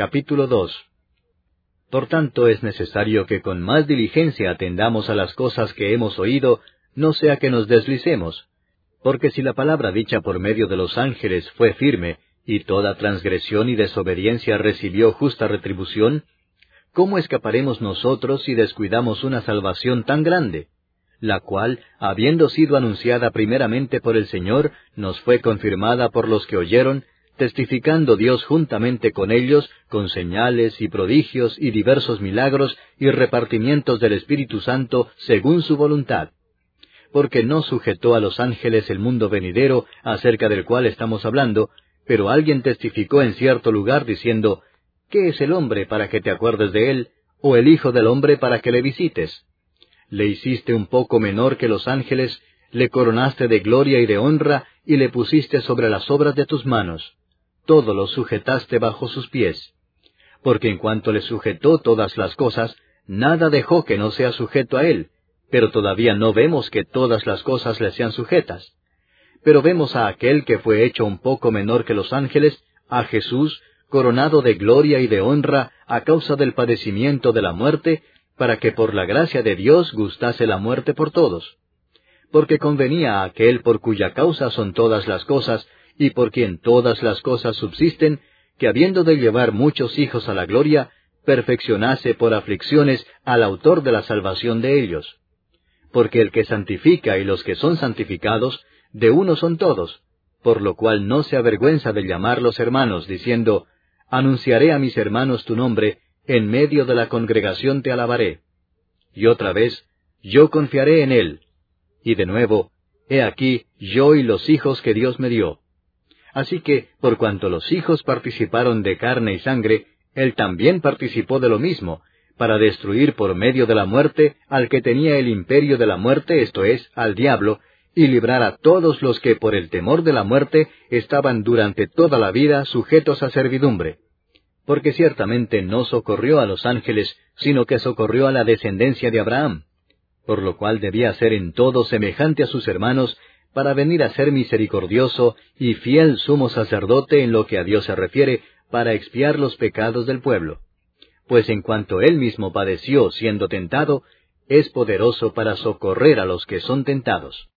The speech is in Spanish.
Capítulo 2. Por tanto es necesario que con más diligencia atendamos a las cosas que hemos oído, no sea que nos deslicemos. Porque si la palabra dicha por medio de los ángeles fue firme, y toda transgresión y desobediencia recibió justa retribución, ¿cómo escaparemos nosotros si descuidamos una salvación tan grande? La cual, habiendo sido anunciada primeramente por el Señor, nos fue confirmada por los que oyeron, testificando Dios juntamente con ellos, con señales y prodigios y diversos milagros y repartimientos del Espíritu Santo según su voluntad. Porque no sujetó a los ángeles el mundo venidero, acerca del cual estamos hablando, pero alguien testificó en cierto lugar diciendo, ¿qué es el hombre para que te acuerdes de él, o el hijo del hombre para que le visites? Le hiciste un poco menor que los ángeles, le coronaste de gloria y de honra, y le pusiste sobre las obras de tus manos. Todo lo sujetaste bajo sus pies. Porque en cuanto le sujetó todas las cosas, nada dejó que no sea sujeto a él, pero todavía no vemos que todas las cosas le sean sujetas. Pero vemos a aquel que fue hecho un poco menor que los ángeles, a Jesús, coronado de gloria y de honra a causa del padecimiento de la muerte, para que por la gracia de Dios gustase la muerte por todos. Porque convenía a aquel por cuya causa son todas las cosas, y por quien todas las cosas subsisten, que habiendo de llevar muchos hijos a la gloria, perfeccionase por aflicciones al autor de la salvación de ellos. Porque el que santifica y los que son santificados, de uno son todos, por lo cual no se avergüenza de llamarlos hermanos, diciendo, anunciaré a mis hermanos tu nombre, en medio de la congregación te alabaré. Y otra vez, yo confiaré en él. Y de nuevo, he aquí yo y los hijos que Dios me dio. Así que, por cuanto los hijos participaron de carne y sangre, él también participó de lo mismo, para destruir por medio de la muerte al que tenía el imperio de la muerte, esto es, al diablo, y librar a todos los que por el temor de la muerte estaban durante toda la vida sujetos a servidumbre. Porque ciertamente no socorrió a los ángeles, sino que socorrió a la descendencia de Abraham, por lo cual debía ser en todo semejante a sus hermanos, para venir a ser misericordioso y fiel sumo sacerdote en lo que a Dios se refiere, para expiar los pecados del pueblo. Pues en cuanto él mismo padeció siendo tentado, es poderoso para socorrer a los que son tentados.